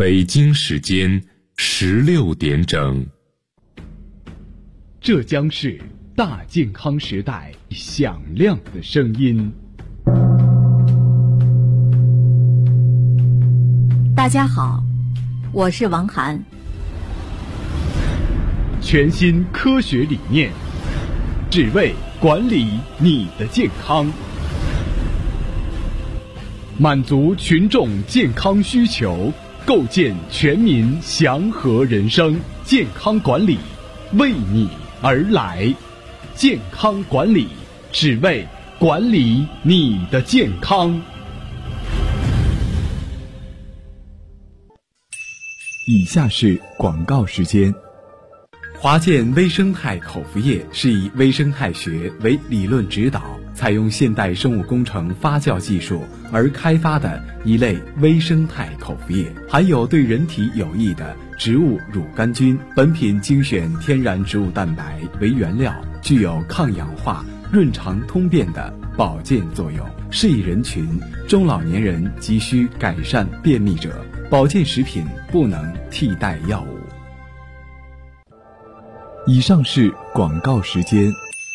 北京时间16点整。 这将是大健康时代响亮的声音。 大家好，我是王涵。 全新科学理念，只为管理你的健康，满足群众健康需求，构建全民祥和人生。健康管理为你而来，健康管理只为管理你的健康。以下是广告时间。 华健微生态口服液是以微生态学为理论指导，采用现代生物工程发酵技术而开发的一类微生态口服液，含有对人体有益的植物乳杆菌。本品精选天然植物蛋白为原料，具有抗氧化、润肠通便的保健作用，适宜人群中老年人急需改善便秘者。保健食品不能替代药物。 以上是广告时间。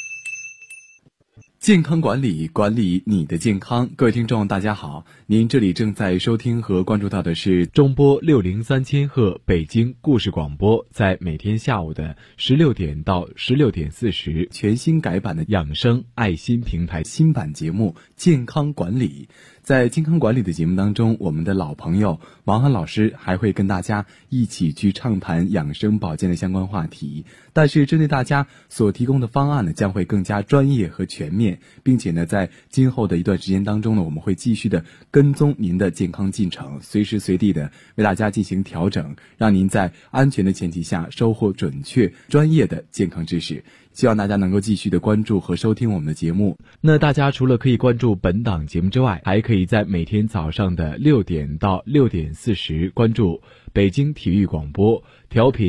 健康管理，管理你的健康。各位听众大家好，您这里正在收听和关注到的是中波603千赫北京故事广播，在每天下午的16点到16点40， 全新改版的养生爱心平台新版节目健康管理。在健康管理的节目当中，我们的老朋友王涵老师还会跟大家一起去畅谈养生保健的相关话题，但是针对大家所提供的方案呢，将会更加专业和全面，并且呢，在今后的一段时间当中呢，我们会继续的跟踪您的健康进程，随时随地的为大家进行调整，让您在安全的前提下收获准确专业的健康知识。希望大家能够继续的关注和收听我们的节目。 那大家除了可以关注本档节目之外，还可以在每天早上的6点到6点40关注北京体育广播调频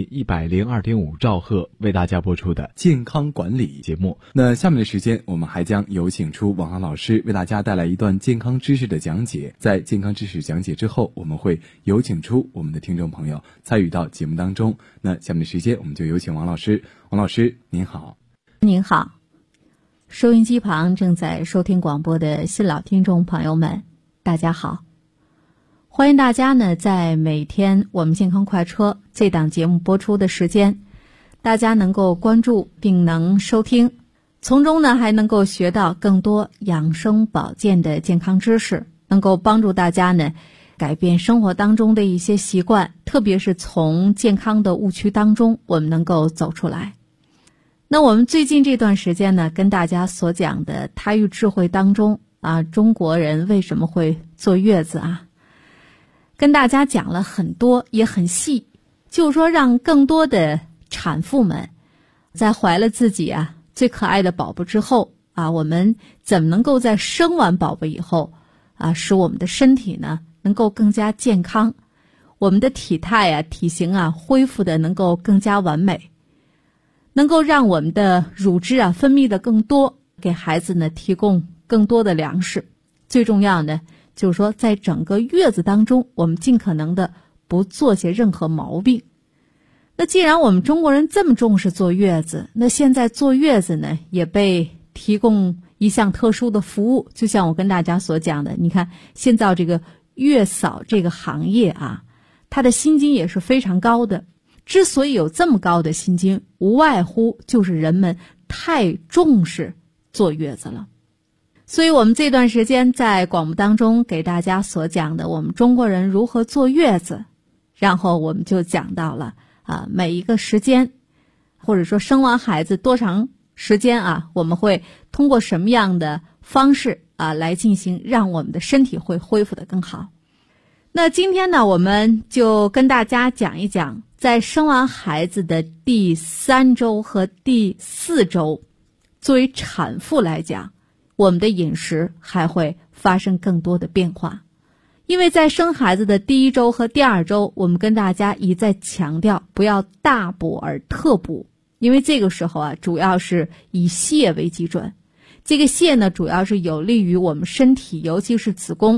102.5兆赫为大家播出的健康管理节目。那下面的时间，我们还将有请出王涵老师为大家带来一段健康知识的讲解。在健康知识讲解之后，我们会有请出我们的听众朋友参与到节目当中。那下面的时间，我们就有请王老师。王老师您好。 您好，收音机旁正在收听广播的新老听众朋友们，大家好。欢迎大家呢，在每天我们健康快车这档节目播出的时间，大家能够关注并能收听，从中呢还能够学到更多养生保健的健康知识，能够帮助大家呢改变生活当中的一些习惯，特别是从健康的误区当中我们能够走出来。那我们最近这段时间呢，跟大家所讲的胎育智慧当中啊，中国人为什么会坐月子啊，跟大家讲了很多，也很细，就是说让更多的产妇们在怀了自己啊最可爱的宝宝之后啊，我们怎么能够在生完宝宝以后啊，使我们的身体呢能够更加健康，我们的体态啊体型啊恢复的能够更加完美，能够让我们的乳汁啊分泌的更多，给孩子呢提供更多的粮食。最重要呢就是说，在整个月子当中，我们尽可能的不做些任何毛病。那既然我们中国人这么重视坐月子，那现在坐月子呢也被提供一项特殊的服务，就像我跟大家所讲的，你看现在这个月嫂这个行业啊，它的薪金也是非常高的。之所以有这么高的薪金，无外乎就是人们太重视坐月子了。所以我们这段时间在广播当中给大家所讲的我们中国人如何坐月子，然后我们就讲到了每一个时间，或者说生完孩子多长时间啊，我们会通过什么样的方式来进行，让我们的身体会恢复得更好。那今天呢，我们就跟大家讲一讲，在生完孩子的第3周和第4周，作为产妇来讲，我们的饮食还会发生更多的变化。因为在生孩子的第1周和第2周，我们跟大家一再强调不要大补而特补，因为这个时候啊，主要是以泻为基准。这个泻呢，主要是有利于我们身体，尤其是子宫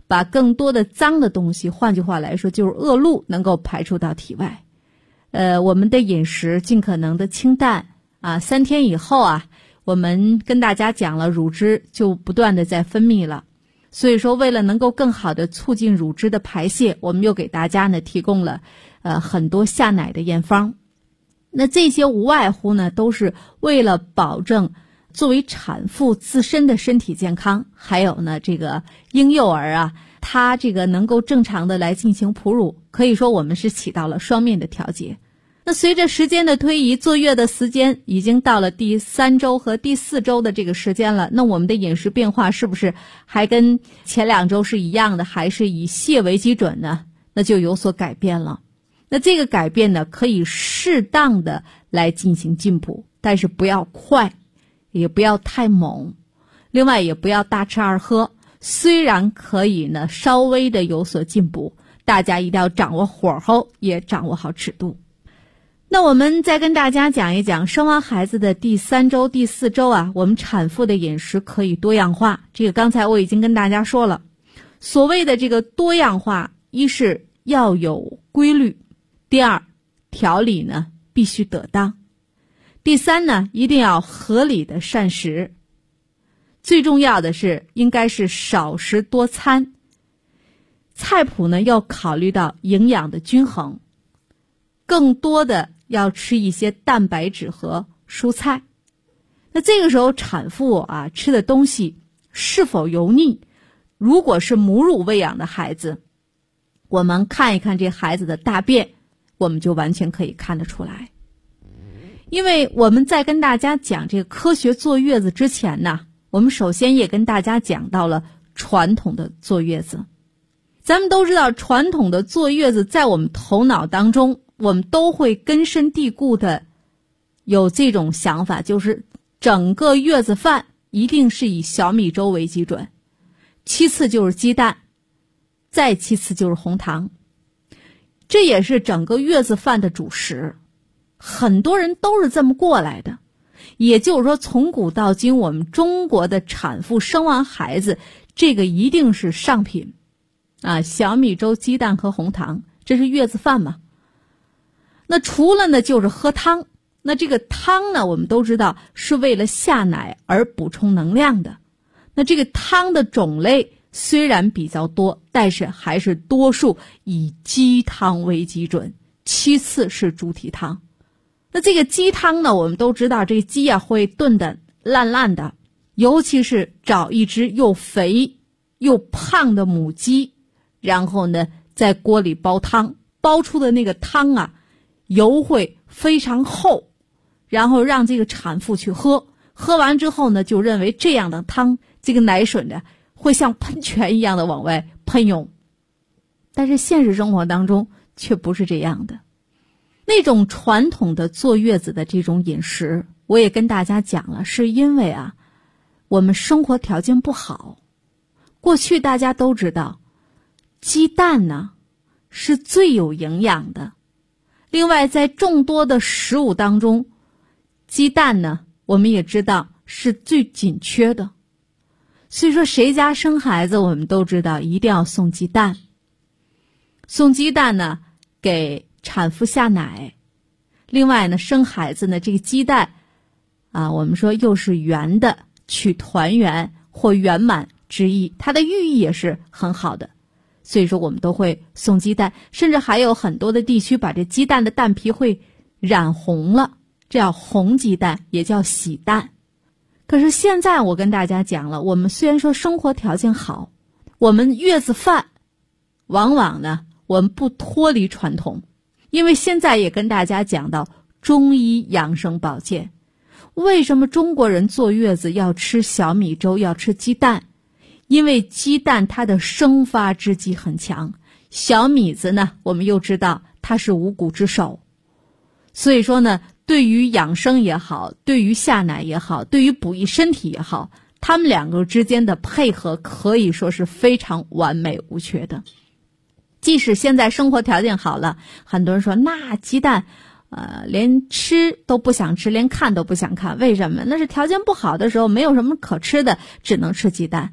把更多的脏的东西，换句话来说就是恶露能够排出到体外。我们的饮食尽可能的清淡3天以后我们跟大家讲了，乳汁就不断的在分泌了。所以说为了能够更好的促进乳汁的排泄，我们又给大家呢提供了很多下奶的验方。那这些无外乎呢都是为了保证作为产妇自身的身体健康，还有呢这个婴幼儿他这个能够正常的来进行哺乳，可以说我们是起到了双面的调节。那随着时间的推移，坐月的时间已经到了第3周和第4周的这个时间了，那我们的饮食变化是不是还跟前2周是一样的，还是以泻为基准呢？那就有所改变了。那这个改变呢，可以适当的来进行进补，但是不要快，也不要太猛，另外也不要大吃二喝。虽然可以呢稍微的有所进补，大家一定要掌握火候，也掌握好尺度。那我们再跟大家讲一讲生完孩子的第3周、第4周我们产妇的饮食可以多样化。这个刚才我已经跟大家说了，所谓的这个多样化，一是要有规律，第二，调理呢必须得当，第三呢一定要合理的膳食，最重要的是应该是少食多餐，菜谱呢要考虑到营养的均衡，更多的要吃一些蛋白质和蔬菜。那这个时候产妇吃的东西是否油腻，如果是母乳喂养的孩子，我们看一看这孩子的大便，我们就完全可以看得出来。因为我们在跟大家讲这个科学坐月子之前呢，我们首先也跟大家讲到了传统的坐月子。咱们都知道传统的坐月子在我们头脑当中，我们都会根深蒂固的有这种想法，就是整个月子饭一定是以小米粥为基准，其次就是鸡蛋，再其次就是红糖，这也是整个月子饭的主食。很多人都是这么过来的，也就是说从古到今，我们中国的产妇生完孩子，这个一定是上品小米粥、鸡蛋和红糖，这是月子饭嘛。那除了呢就是喝汤，那这个汤呢我们都知道是为了下奶而补充能量的。那这个汤的种类虽然比较多，但是还是多数以鸡汤为基准，其次是猪蹄汤。那这个鸡汤呢，我们都知道这个鸡会炖得烂烂的，尤其是找一只又肥又胖的母鸡，然后呢在锅里煲汤，煲出的那个汤油会非常厚，然后让这个产妇去喝，喝完之后呢就认为这样的汤，这个奶水呢会像喷泉一样的往外喷涌。但是现实生活当中却不是这样的。那种传统的坐月子的这种饮食，我也跟大家讲了，是因为我们生活条件不好。过去大家都知道，鸡蛋呢是最有营养的。另外在众多的食物当中，鸡蛋呢我们也知道是最紧缺的。所以说谁家生孩子，我们都知道一定要送鸡蛋。送鸡蛋呢给产妇下奶，另外呢生孩子呢这个鸡蛋我们说又是圆的，取团圆或圆满之意，它的寓意也是很好的。所以说我们都会送鸡蛋，甚至还有很多的地区把这鸡蛋的蛋皮会染红了，这叫红鸡蛋，也叫喜蛋。可是现在我跟大家讲了，我们虽然说生活条件好，我们月子饭往往呢我们不脱离传统。因为现在也跟大家讲到中医养生保健，为什么中国人坐月子要吃小米粥，要吃鸡蛋？因为鸡蛋它的生发之机很强，小米子呢我们又知道它是五谷之首，所以说呢对于养生也好，对于下奶也好，对于补益身体也好，他们两个之间的配合可以说是非常完美无缺的。即使现在生活条件好了，很多人说那鸡蛋连吃都不想吃，连看都不想看，为什么？那是条件不好的时候没有什么可吃的，只能吃鸡蛋。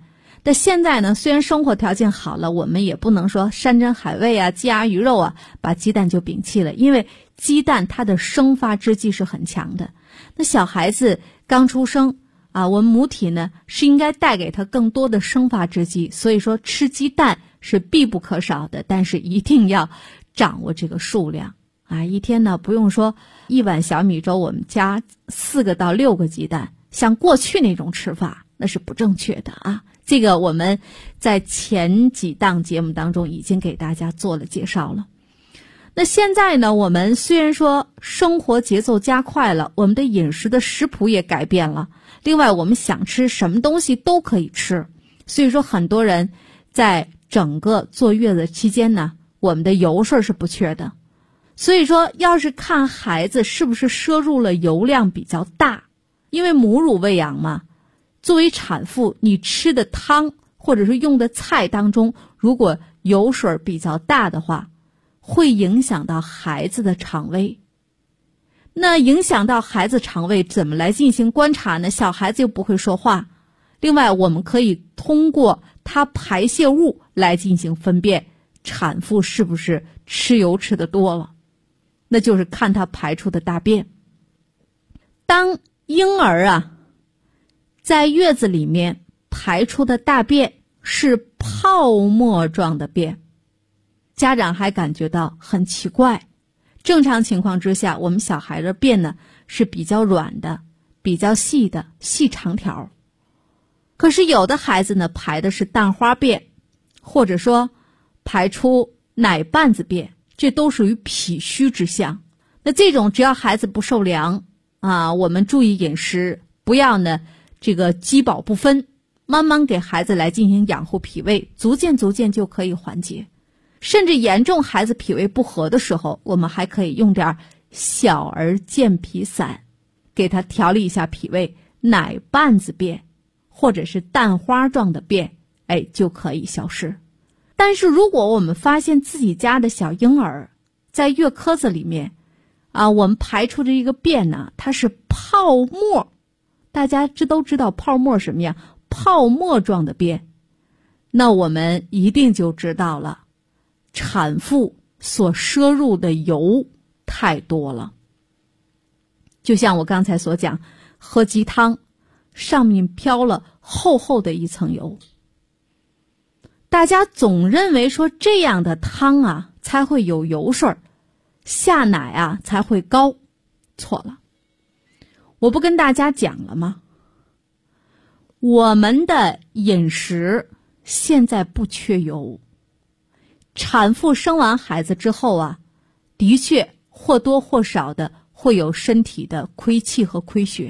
但现在呢，虽然生活条件好了，我们也不能说山珍海味啊、鸡鸭鱼肉啊，把鸡蛋就摒弃了，因为鸡蛋它的生发之剂是很强的。那小孩子刚出生啊，我们母体呢是应该带给他更多的生发之剂，所以说吃鸡蛋是必不可少的，但是一定要掌握这个数量啊。一天呢不用说一碗小米粥我们加4个到6个鸡蛋，像过去那种吃法那是不正确的啊。这个我们在前几档节目当中已经给大家做了介绍了。那现在呢，我们虽然说生活节奏加快了，我们的饮食的食谱也改变了，另外我们想吃什么东西都可以吃，所以说很多人在整个坐月子期间呢，我们的油水是不缺的。所以说要是看孩子是不是摄入了油量比较大，因为母乳喂养嘛，作为产妇你吃的汤或者是用的菜当中，如果油水比较大的话，会影响到孩子的肠胃。那影响到孩子肠胃怎么来进行观察呢？小孩子又不会说话，另外我们可以通过他排泄物来进行分辨产妇是不是吃油吃的多了，那就是看他排出的大便。当婴儿啊在月子里面排出的大便是泡沫状的便，家长还感觉到很奇怪。正常情况之下，我们小孩的便呢是比较软的、比较细的细长条，可是有的孩子呢排的是蛋花便，或者说排出奶瓣子便，这都属于脾虚之象。那这种只要孩子不受凉啊，我们注意饮食，不要呢这个饥饱不分，慢慢给孩子来进行养护脾胃，逐渐就可以缓解。甚至严重孩子脾胃不和的时候，我们还可以用点小儿健脾散给他调理一下脾胃，奶瓣子便或者是蛋花状的便就可以消失。但是如果我们发现自己家的小婴儿在月壳子里面啊，我们排出的一个便呢，它是泡沫，大家都知道泡沫什么样，泡沫状的便，那我们一定就知道了产妇所摄入的油太多了。就像我刚才所讲，喝鸡汤上面飘了厚厚的一层油，大家总认为说这样的汤啊才会有油水，下奶啊才会高，错了。我不跟大家讲了吗？我们的饮食现在不缺油，产妇生完孩子之后啊，的确或多或少的会有身体的亏气和亏血。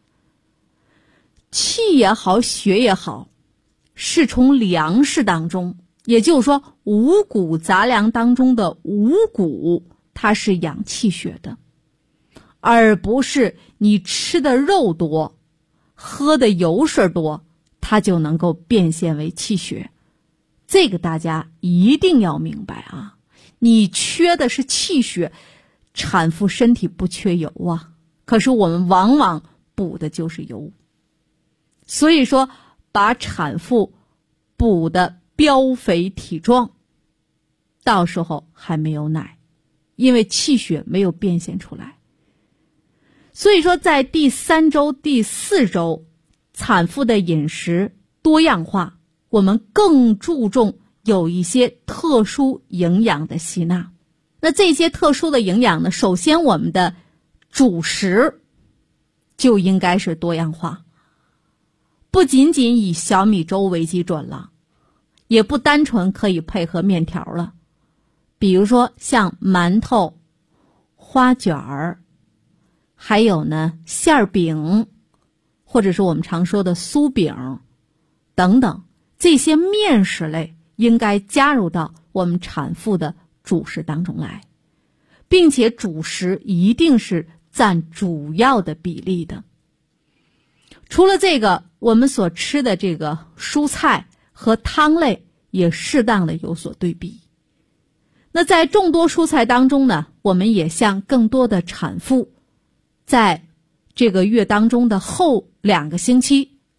气也好，血也好，是从粮食当中，也就是说五谷杂粮当中的五谷，它是养气血的，而不是你吃的肉多，喝的油水多，它就能够变现为气血。这个大家一定要明白啊！你缺的是气血，产妇身体不缺油啊，可是我们往往补的就是油。所以说把产妇补的膘肥体壮，到时候还没有奶，因为气血没有变现出来。所以说在第3周、第4周，产妇的饮食多样化，我们更注重有一些特殊营养的吸纳。那这些特殊的营养呢，首先我们的主食就应该是多样化，不仅仅以小米粥为基准了，也不单纯可以配合面条了。比如说像馒头、花卷儿，还有呢馅饼，或者是我们常说的酥饼等等，这些面食类应该加入到我们产妇的主食当中来，并且主食一定是占主要的比例的。除了这个，我们所吃的这个蔬菜和汤类也适当的有所对比。那在众多蔬菜当中呢，我们也向更多的产妇在这个月当中的后2个星期，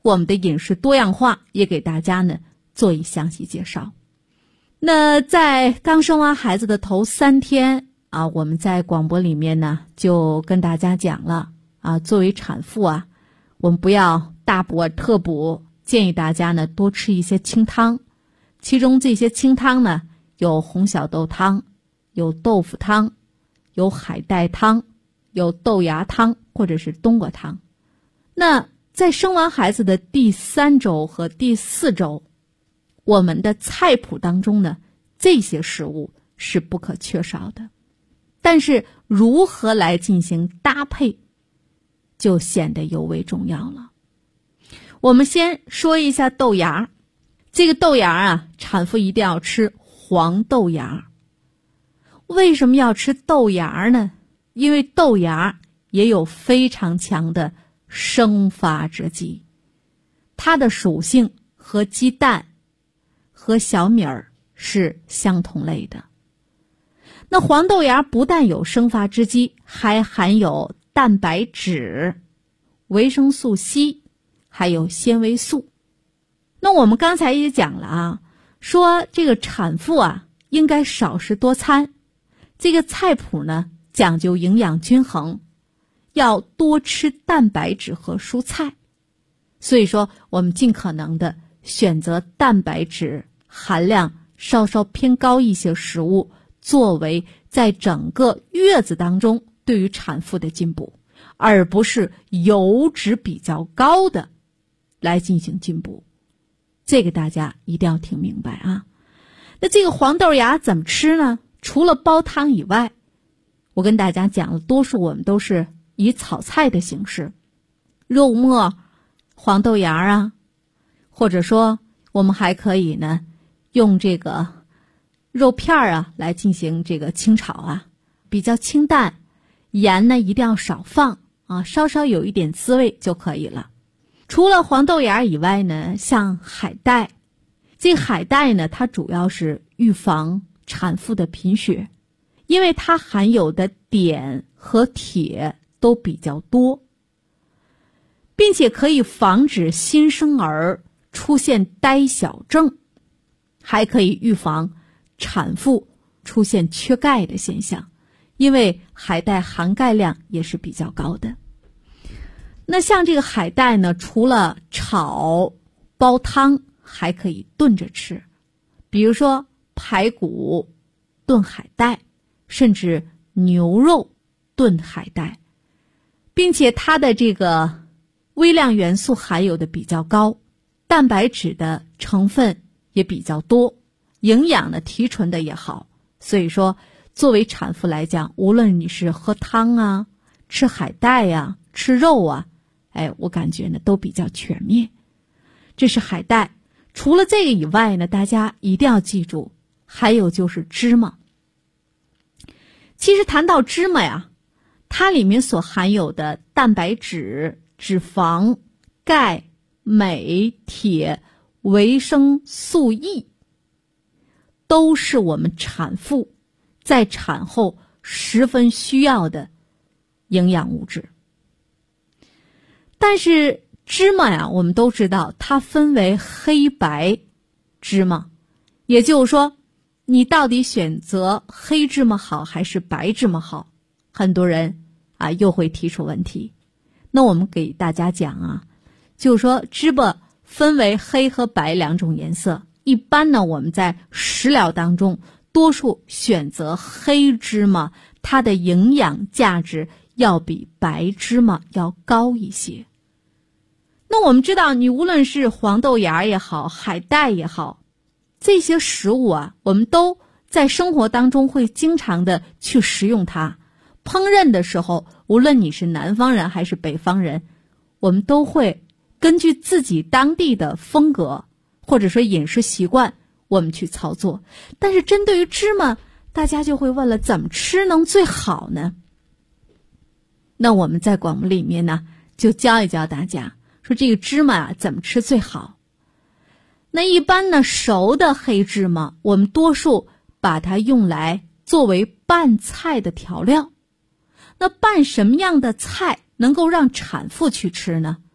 我们的饮食多样化也给大家呢做一详细介绍。那在刚生完孩子的头3天啊，我们在广播里面呢就跟大家讲了啊，作为产妇啊，我们不要大补特补，建议大家呢多吃一些清汤。其中这些清汤呢有红小豆汤，有豆腐汤，有海带汤，有豆芽汤或者是冬瓜汤。那在生完孩子的第3周和第4周，我们的菜谱当中呢，这些食物是不可缺少的。但是如何来进行搭配，就显得尤为重要了。我们先说一下豆芽。这个豆芽啊，产妇一定要吃黄豆芽。为什么要吃豆芽呢？因为豆芽也有非常强的生发之机，它的属性和鸡蛋和小米儿是相同类的。那黄豆芽不但有生发之机，还含有蛋白质、维生素 C， 还有纤维素。那我们刚才也讲了啊，说这个产妇啊应该少食多餐，这个菜谱呢讲究营养均衡，要多吃蛋白质和蔬菜。所以说我们尽可能的选择蛋白质含量稍稍偏高一些食物，作为在整个月子当中对于产妇的进补，而不是油脂比较高的来进行进补。这个大家一定要听明白啊。那这个黄豆芽怎么吃呢？除了煲汤以外，我跟大家讲了，多数我们都是以炒菜的形式，肉末、黄豆芽啊，或者说我们还可以呢用这个肉片啊来进行这个清炒啊，比较清淡，盐呢一定要少放啊，稍稍有一点滋味就可以了。除了黄豆芽以外呢，像海带，这海带呢它主要是预防产妇的贫血，因为它含有的碘和铁都比较多，并且可以防止新生儿出现呆小症，还可以预防产妇出现缺钙的现象，因为海带含钙量也是比较高的。那像这个海带呢，除了炒、煲汤，还可以炖着吃，比如说排骨炖海带，甚至牛肉炖海带，并且它的这个微量元素含有的比较高，蛋白质的成分也比较多，营养的提纯的也好。所以说作为产妇来讲，无论你是喝汤啊、吃海带啊、吃肉啊，我感觉呢都比较全面。这是海带。除了这个以外呢，大家一定要记住，还有就是芝麻。其实谈到芝麻呀，它里面所含有的蛋白质、脂肪、钙、镁、铁、维生素 E， 都是我们产妇在产后十分需要的营养物质。但是芝麻呀，我们都知道它分为黑白芝麻，也就是说你到底选择黑芝麻好还是白芝麻好，很多人又会提出问题。那我们给大家讲啊，就是说芝麻分为黑和白2种颜色，一般呢我们在食疗当中多数选择黑芝麻，它的营养价值要比白芝麻要高一些。那我们知道，你无论是黄豆芽也好，海带也好，这些食物啊，我们都在生活当中会经常的去食用它。烹饪的时候，无论你是南方人还是北方人，我们都会根据自己当地的风格或者说饮食习惯，我们去操作。但是针对于芝麻，大家就会问了，怎么吃能最好呢？那我们在广播里面呢，就教一教大家，说这个芝麻怎么吃最好。那一般呢，熟的黑芝麻我们多数把它用来作为拌菜的调料。那拌什么样的菜能够让产妇去吃呢？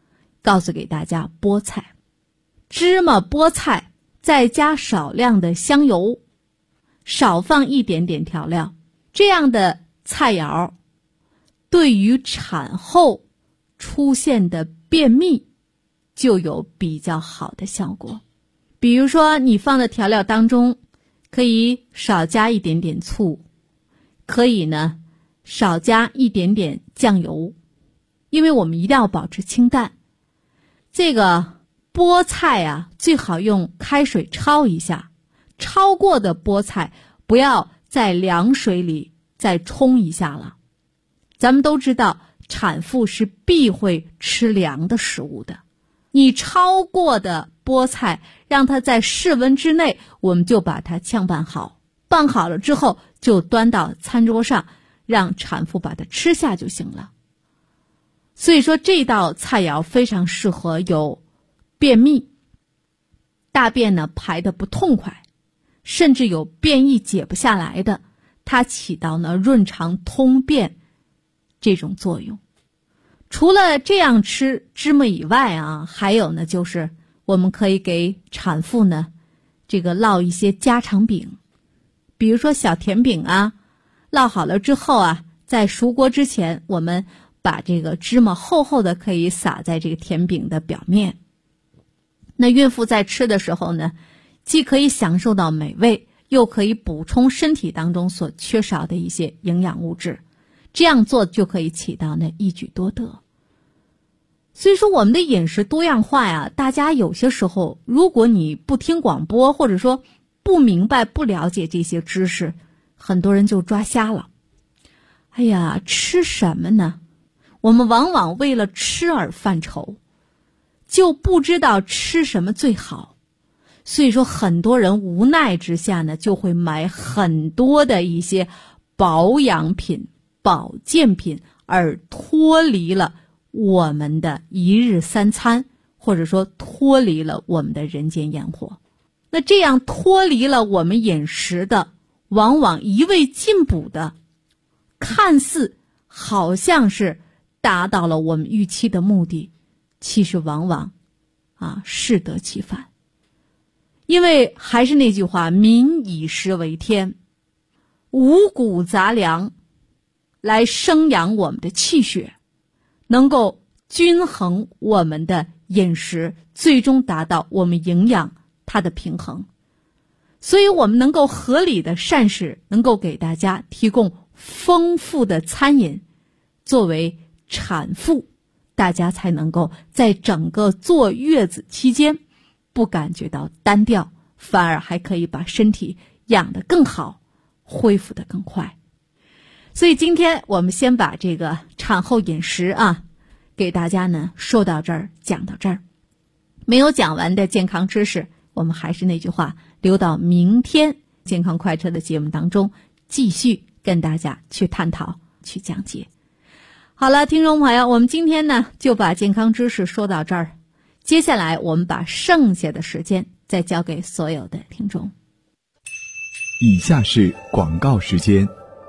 告诉给大家菠菜。芝麻菠菜再加少量的香油，少放一点点调料，这样的菜肴对于产后出现的便秘就有比较好的效果。比如说你放的调料当中可以少加一点点醋，可以呢少加一点点酱油，因为我们一定要保持清淡。这个菠菜啊，最好用开水焯一下，焯过的菠菜不要在凉水里再冲一下了。咱们都知道产妇是必会吃凉的食物的，你焯过的菠菜让它在室温之内，我们就把它炝拌好，拌好了之后就端到餐桌上，让产妇把它吃下就行了。所以说这道菜肴非常适合有便秘、大便呢排得不痛快，甚至有便意解不下来的，它起到呢润肠通便这种作用。除了这样吃芝麻以外啊，还有呢就是我们可以给产妇呢这个烙一些家常饼，比如说小甜饼啊，烙好了之后啊，在熟锅之前，我们把这个芝麻厚厚的可以撒在这个甜饼的表面。那孕妇在吃的时候呢，既可以享受到美味，又可以补充身体当中所缺少的一些营养物质，这样做就可以起到呢一举多得。所以说我们的饮食多样化呀，大家有些时候如果你不听广播，或者说不明白不了解这些知识，很多人就抓瞎了。哎呀，吃什么呢？我们往往为了吃而犯愁，就不知道吃什么最好。所以说很多人无奈之下呢，就会买很多的一些保养品、保健品，而脱离了我们的一日三餐，或者说脱离了我们的人间烟火。那这样脱离了我们饮食的，往往一味进补的，看似好像是达到了我们预期的目的，其实往往适得其反。因为还是那句话，民以食为天，五谷杂粮来生养我们的气血，能够均衡我们的饮食，最终达到我们营养它的平衡。所以我们能够合理的膳食，能够给大家提供丰富的餐饮，作为产妇，大家才能够在整个坐月子期间不感觉到单调，反而还可以把身体养得更好，恢复得更快。所以今天我们先把这个产后饮食给大家呢说到这儿，讲到这儿。没有讲完的健康知识，我们还是那句话，留到明天健康快车的节目当中继续跟大家去探讨去讲解。好了，听众朋友，我们今天呢就把健康知识说到这儿，接下来我们把剩下的时间再交给所有的听众。 以下是广告时间。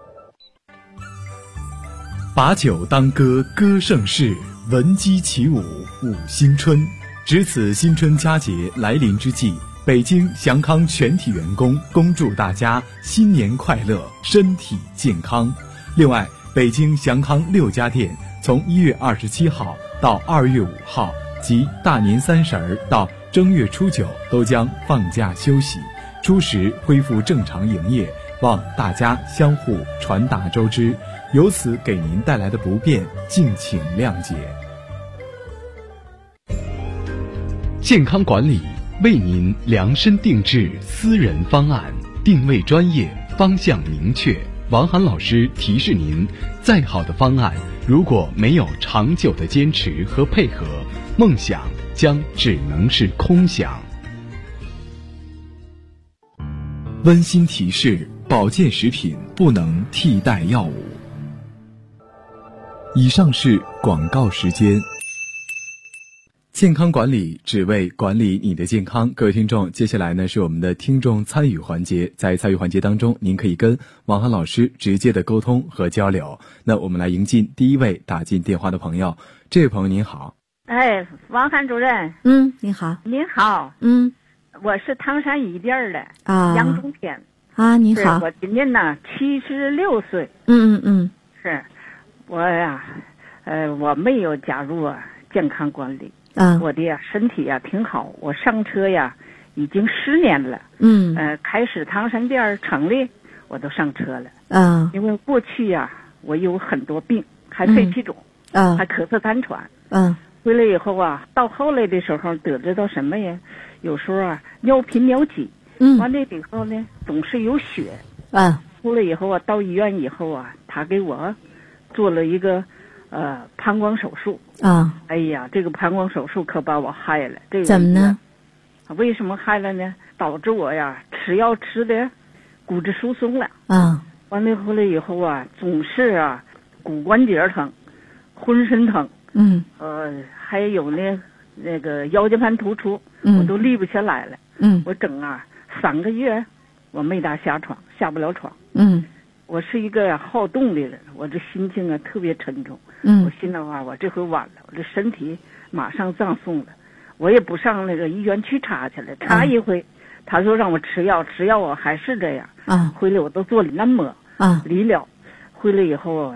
把酒当歌，歌盛世，闻鸡起舞，舞新春。值此新春佳节来临之际，北京祥康全体员工恭祝大家新年快乐，身体健康。另外，北京祥康6家店从1月27号到2月5号及大年30到正月初9都将放假休息，初时恢复正常营业，望大家相互传达周知，由此给您带来的不便，敬请谅解。 健康管理为您量身定制私人方案，定位专业，方向明确。王涵老师提示您，再好的方案，如果没有长久的坚持和配合，梦想将只能是空想。 温馨提示：保健食品不能替代药物。以上是广告时间。健康管理只为管理你的健康。各位听众，接下来呢是我们的听众参与环节。在参与环节当中，您可以跟王涵老师直接的沟通和交流。那我们来迎进第一位打进电话的朋友。这位朋友您好。 哎，王涵主任， 你好。 您好，我是唐山一店的杨中天啊，你好。 我今年呢76岁。是，我呀，我没有加入健康管理。我的身体呀挺好，我上车呀已经10年了。开始唐山店成立，我都上车了。因为过去呀我有很多病，还肺气肿，还咳嗽痰喘。回来以后啊，到后来的时候得知到什么呀？有时候啊尿频尿急，完了以后呢总是有血。出来以后啊，到医院以后啊，他给我做了一个膀胱手术。哎呀，这个膀胱手术可把我害了。这个怎么呢？ 为什么害了呢？导致我呀吃药吃的骨质疏松了。完了回来以后啊，总是啊骨关节疼，浑身疼。还有呢，那个腰间盘突出，我都立不起来了。我整3个月，我没大下不了床。我是一个好动的人，我这心情啊特别沉重。我心里话，我这回完了，我这身体马上葬送了。我也不上那个医院去查去了，查一回，他说让我吃药，吃药我还是这样。回来我都做了按摩，理疗，回来以后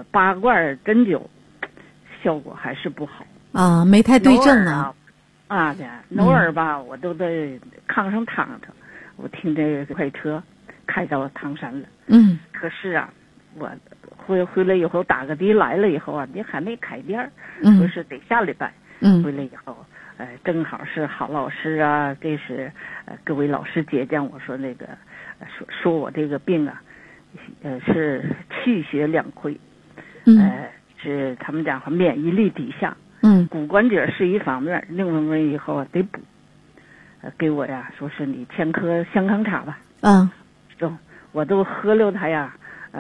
8罐针灸，效果还是不好。 没太对症啊。 偶尔吧，我都在炕上躺着，我听这快车开到唐山了。可是啊，我回来以后打个的来了以后啊，你还没开店，说是得下礼拜。回来以后，正好是郝老师啊，这是各位老师姐讲，我说那个说我这个病啊，是气血两亏，是他们讲免疫力低下。骨关节是一方面，另一方面以后啊得补。给我呀说是你先喝香康茶吧。我都喝了它呀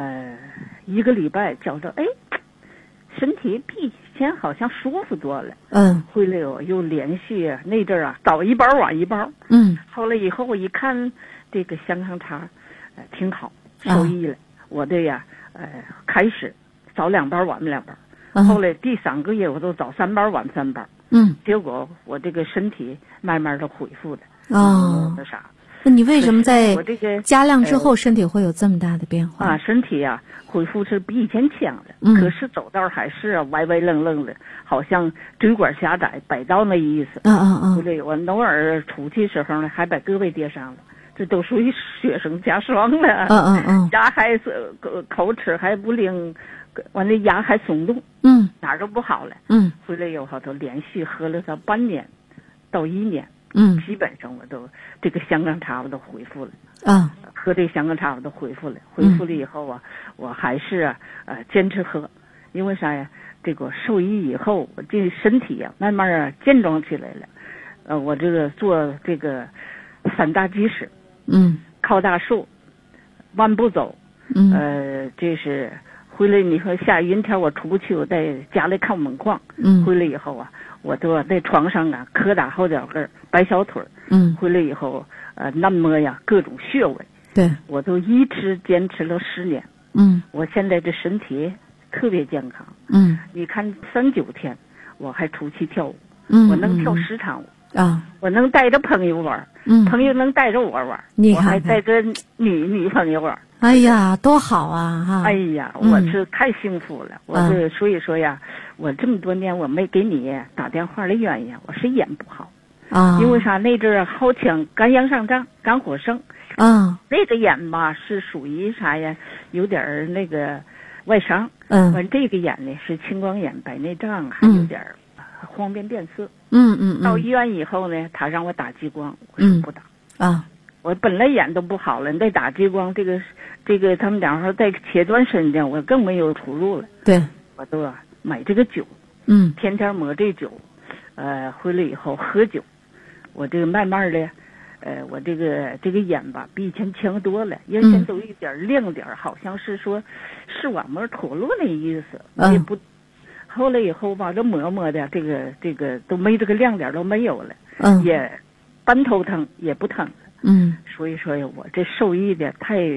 ，1个礼拜，觉着身体比以前好像舒服多了。回来我又连续那阵儿早1包晚1包。后来以后我一看这个香康茶，挺好，受益了。我的呀开始早2包晚2包。后来第3个月我都早3包晚3包。结果我这个身体慢慢的恢复了。 那你为什么在加量之后身体会有这么大的变化？ 身体呀恢复是比以前强了。可是走道还是歪歪愣愣的，好像椎管狭窄摆道那意思。对，我偶尔出去时候呢还把胳膊跌伤了，这都属于雪上加霜了。牙还是口齿还不灵，完了牙还松动。哪儿都不好了。回来以后都连续喝了它半年到1年。基本上我都这个香港茶我都恢复了。喝这香港茶我都恢复了。恢复了以后啊，我还是坚持喝，因为啥呀？这个受益以后，我这身体呀慢慢健壮起来了。我这个做这个3大基石，靠大树，慢步走。这是回来你说下雨天我出不去，我在家里看门框。回来以后啊，我都在床上磕打后脚跟，摆小腿。回来以后按摩呀各种穴位。 对， 我都一直坚持了10年。我现在这身体特别健康。你看39天我还出去跳舞。我能跳10场舞。我能带着朋友玩。朋友能带着我玩。我还带着女朋友玩。 哎呀，多好啊！ 哎呀，我是太幸福了。我是所以说呀，我这么多年我没给你打电话的原因，我是眼不好。因为啥？那阵好强，肝阳上涨，肝火盛。那个眼吧是属于啥呀？有点那个外伤。完这个眼呢是青光眼、白内障，还有点黄变变色。到医院以后呢，他让我打激光，我说不打。我本来眼都不好了，你再打激光，这个他们讲说再切断神经，我更没有出路了。 对， 我都买这个酒，天天磨这酒，回来以后喝酒，我这个慢慢的，我这个眼吧比以前强多了，原先都一点亮点，好像是说视网膜脱落那意思，我也不。后来以后吧，这磨的这个都没这个亮点都没有了，也半头疼也不疼。所以说呀，我这受益的太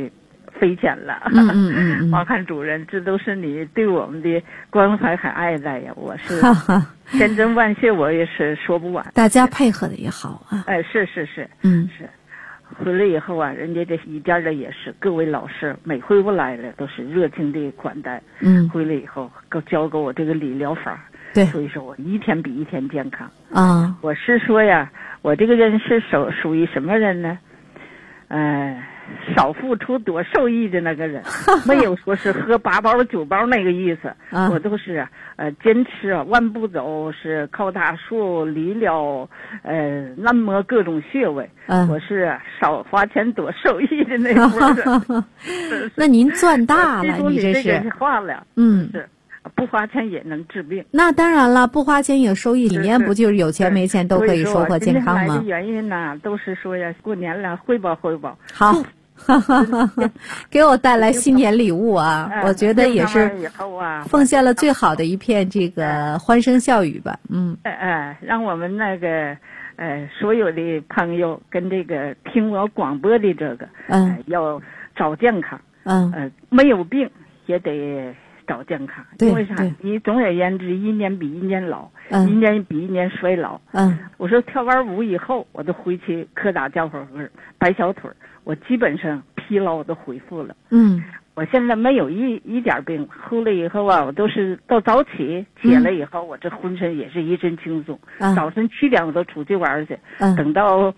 费钱了。王汉主任，这都是你对我们的关怀和爱戴呀，我是千真万谢，我也是说不完。 大家配合的也好啊。 是，是。回来以后啊，人家这一家的也是各位老师，每回我来了都是热情的款待。回来以后教给我这个理疗法。 对， 所以说我一天比一天健康啊。 我是说呀，我这个人是属于什么人呢？少付出多受益的那个人，没有说是喝8包9包那个意思。我都是坚持万步走，是靠大树理疗，按摩各种穴位。我是少花钱多受益的那种人。 那您赚大了，你这是话了。是。不花钱也能治病， 那当然了，不花钱有收益，里面不就是有钱没钱都可以收获健康吗？ 今天来的原因呢，都是说呀，过年了汇报。 好，给我带来新年礼物啊！我觉得也是奉献了最好的一片这个欢声笑语吧。 让我们那个所有的朋友跟这个听我广播的这个要找健康，没有病也得找健康，因为啥？你总而言之，一年比一年老，一年比一年衰老。我说跳完舞以后，我都回去磕打脚后跟、摆小腿，我基本上疲劳都恢复了。我现在没有一点病，喝了以后啊，我都是到早起了以后，我这浑身也是一身轻松。早晨7点我都出去玩去，等到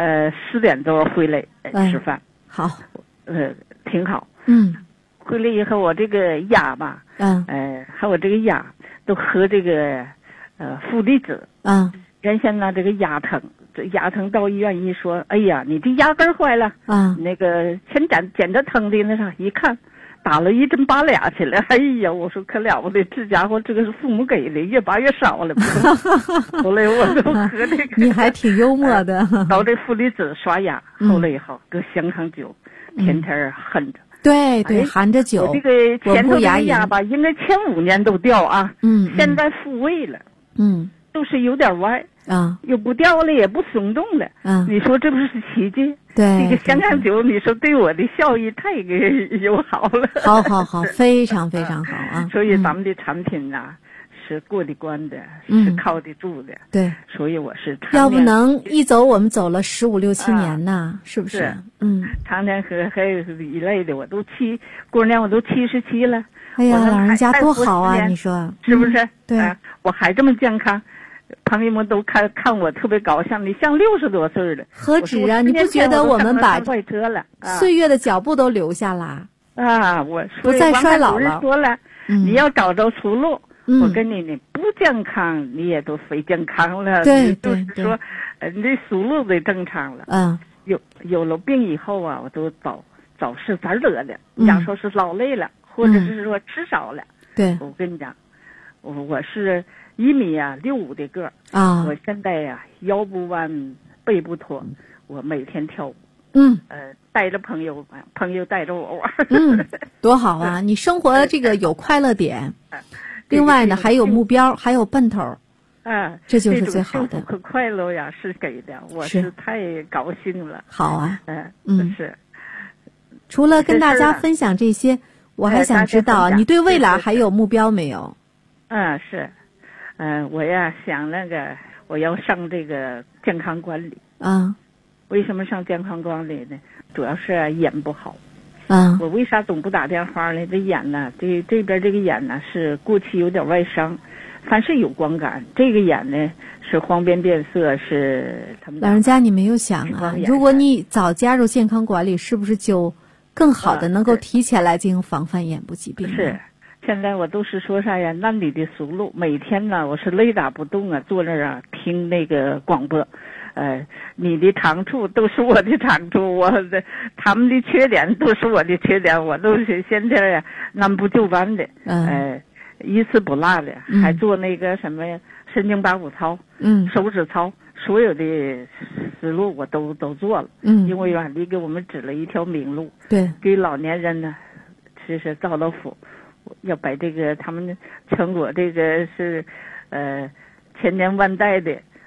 4点多回来吃饭。 好， 挺好。回来以后，我这个牙吧，还有这个牙都喝这个负离子。原先呢，这个牙疼到医院一说，哎呀，你这牙根坏了。那个前捡着疼的那啥，一看打了1针8俩去了。哎呀，我说可了不得，这家伙这个是父母给的，越拔越少了。后来我都喝这个。 你还挺幽默的。 搞这负离子刷牙，后来以后搁香康酒，天天含着。 对，含着酒。 我这个前头这个牙吧，应该前5年都掉啊。现在复位了。就是有点歪。又不掉了，也不松动了。你说这不是奇迹？ 对， 这个香康酒，你说对我的效益太友好了。 好，非常非常好啊！ 所以咱们的产品呐，是过得关的，是靠得住的。 对， 所以我是要不能一走我们走了15、16、17年呢，是不是？ 常年和一类的，我都过年我都77了。 哎呀，老人家多好啊！你说是不是？ 对， 我还这么健康。朋友们都看我特别高兴，你像60多岁的。 何止啊！你不觉得我们把岁月的脚步都留下了我不再衰老了。 说了，你要找着出路。我跟你不健康，你也都非健康了。 对， 就是说，你这思路得正常了。有了病以后啊，我都早是咋得的？要说是劳累了，或者是说吃少了。 对， 我跟你讲，我是1米65的个我现在腰不弯背不驼，我每天跳舞。带着朋友带着我玩。 多好啊！你生活这个有快乐点，另外呢还有目标，还有奔头。这就是最好的。 幸福和快乐呀是给的，我是太高兴了。 好啊。 是。 除了跟大家分享这些，我还想知道你对未来还有目标没有？ 是。我想我要上这个健康管理。为什么上健康管理呢？主要是眼不好。我为啥总不打电话呢？这眼呢，这边这个眼呢是过去有点外伤，凡是有光感，这个眼呢是黄边变色，是他们。 老人家，你没有想啊？如果你早加入健康管理，是不是就更好的能够提前来进行防范眼部疾病？ 是。现在我都是说啥呀？那里的思路，每天呢，我是雷打不动坐那儿听那个广播。你的长处都是我的长处，他们的缺点都是我的缺点，我都是现在按部就班的，一次不落的，还做那个什么神经八股操，手指操，所有的思路我都做了，因为你给我们指了一条明路， 对， 给老年人呢，其实造了福。要把这个他们全国这个是千年万代的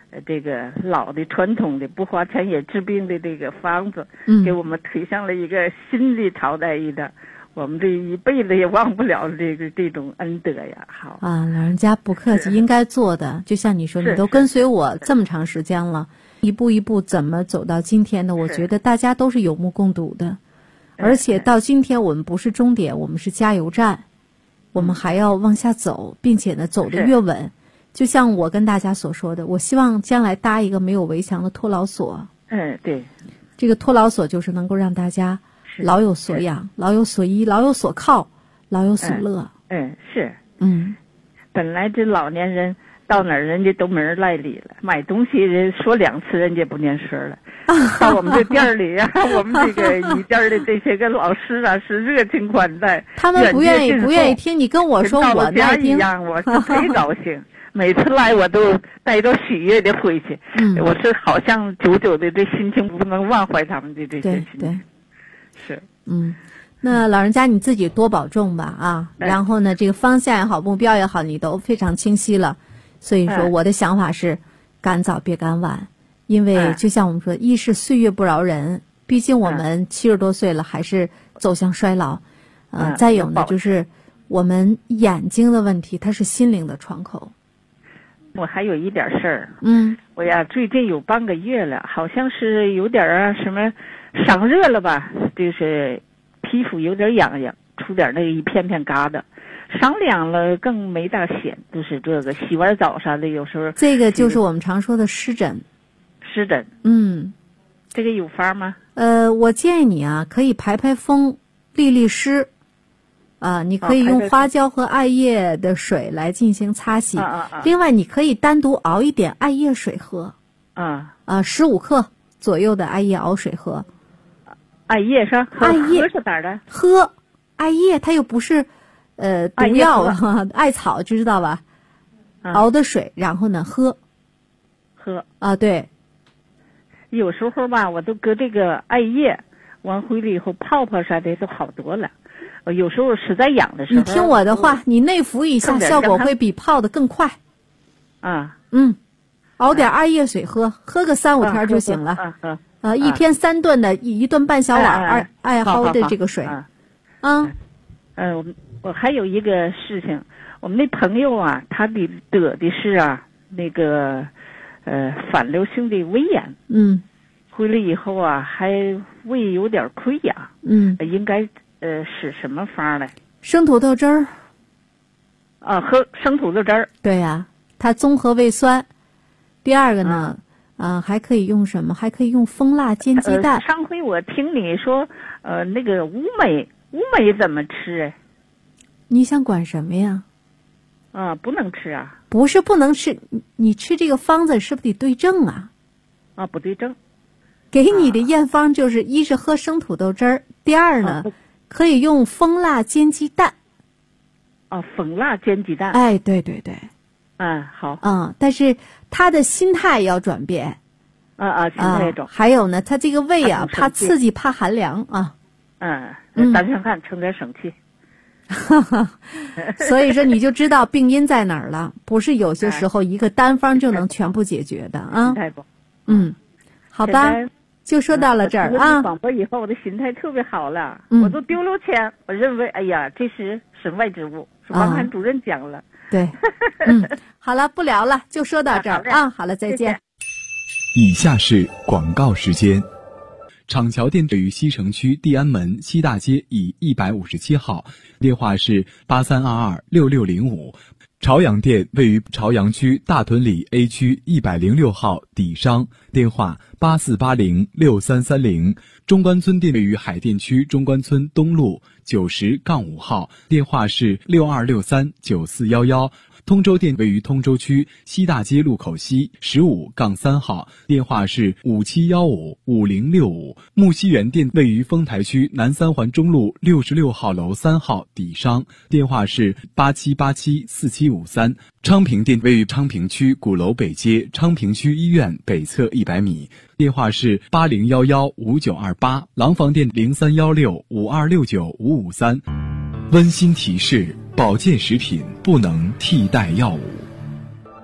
这个老的传统的不花钱也治病的这个方子，给我们推向了一个新的朝代的，我们这一辈子也忘不了这种恩德呀。好啊，老人家不客气，应该做的，就像你说，你都跟随我这么长时间了，一步一步怎么走到今天的，我觉得大家都是有目共睹的。而且到今天我们不是终点，我们是加油站，我们还要往下走，并且呢走得越稳。就像我跟大家所说的，我希望将来搭一个没有围墙的托老所。 对， 这个托老所就是能够让大家老有所养，老有所依，老有所靠，老有所乐。 是。本来这老年人到哪儿人家都没人赖理了，买东西人说2次人家不念舌了。到我们这店里呀，我们这个一店的这些个老师啊，是热情款待。 他们不愿意听你跟我说，我家一样，我是忒高兴。每次来我都带着喜悦的回去，我是好像久久的这心情不能忘怀他们的这些心情。 对， 是。 那老人家你自己多保重吧啊！然后呢，这个方向也好，目标也好，你都非常清晰了。所以说，我的想法是，赶早别赶晚，因为就像我们说，一是岁月不饶人，毕竟我们70多岁了，还是走向衰老。再有呢，就是我们眼睛的问题，它是心灵的窗口。 我还有一点事儿，我呀最近有半个月了，好像是有点什么伤热了吧，就是皮肤有点痒痒，出点那一片片疙瘩，伤凉了更没大显，就是这个洗完澡啥的，有时候这个就是我们常说的湿疹。 湿疹，这个有法吗？ 我建议你啊，可以排排风，利湿。你可以用花椒和艾叶的水来进行擦洗。另外，你可以单独熬一点艾叶水喝。15克左右的艾叶熬水喝。 艾叶是？ 艾叶是哪的？ 喝艾叶，它又不是毒药啊，艾草知道吧？熬的水，然后呢喝。对。 有时候吧，我都搁这个艾叶完回来以后泡泡啥的都好多了。有时候实在痒的时候， 你听我的话，你内服一下，效果会比泡的更快。熬点艾叶水喝个3、5天就行了。一天3顿的1顿半小碗艾蒿的这个水。 我还有一个事情，我们那朋友啊，他得的是那个反流性的胃炎。回来以后啊，还胃有点溃疡。应该使什么方呢？ 生土豆汁儿。 喝生土豆汁儿。 对呀，它综合胃酸。第二个呢，还可以用什么？还可以用蜂蜡煎鸡蛋。 上回我听你说，那个乌梅怎么吃？ 你想管什么呀？ 不能吃啊。 不是不能吃，你吃这个方子是不是得对症啊？ 不对症。 给你的验方就是一是喝生土豆汁儿，第二呢，可以用蜂蜡煎鸡蛋。 蜂蜡煎鸡蛋。 对。 好。 但是他的心态要转变。 心态转。 还有呢，他这个胃啊，怕刺激，怕寒凉啊。 单上汗，省点省气。 所以说你就知道病因在哪儿了，不是有些时候一个单方就能全部解决的啊。好吧，就说到了这儿啊。 广播以后，我的心态特别好了，我都丢了钱，我认为哎呀，这是身外之物，是王涵主任讲了。 对，好了，不聊了，就说到这儿啊。好了，再见。 以下是广告时间。厂桥店位于西城区地安门西大街以157号，电话是83226605。朝阳店位于朝阳区大屯里 A 区106号底商，电话84806330。中关村店位于海淀区中关村东路90-5号，电话是62639411。通州店位于通州区西大街路口西15-3号，电话是57155065。木樨园店位于丰台区南三环中路66号楼3号底商，电话是87874753。昌平店位于昌平区鼓楼北街昌平区医院北侧100米，电话是80115928。廊坊店031652695553。温馨提示：保健食品不能替代药物。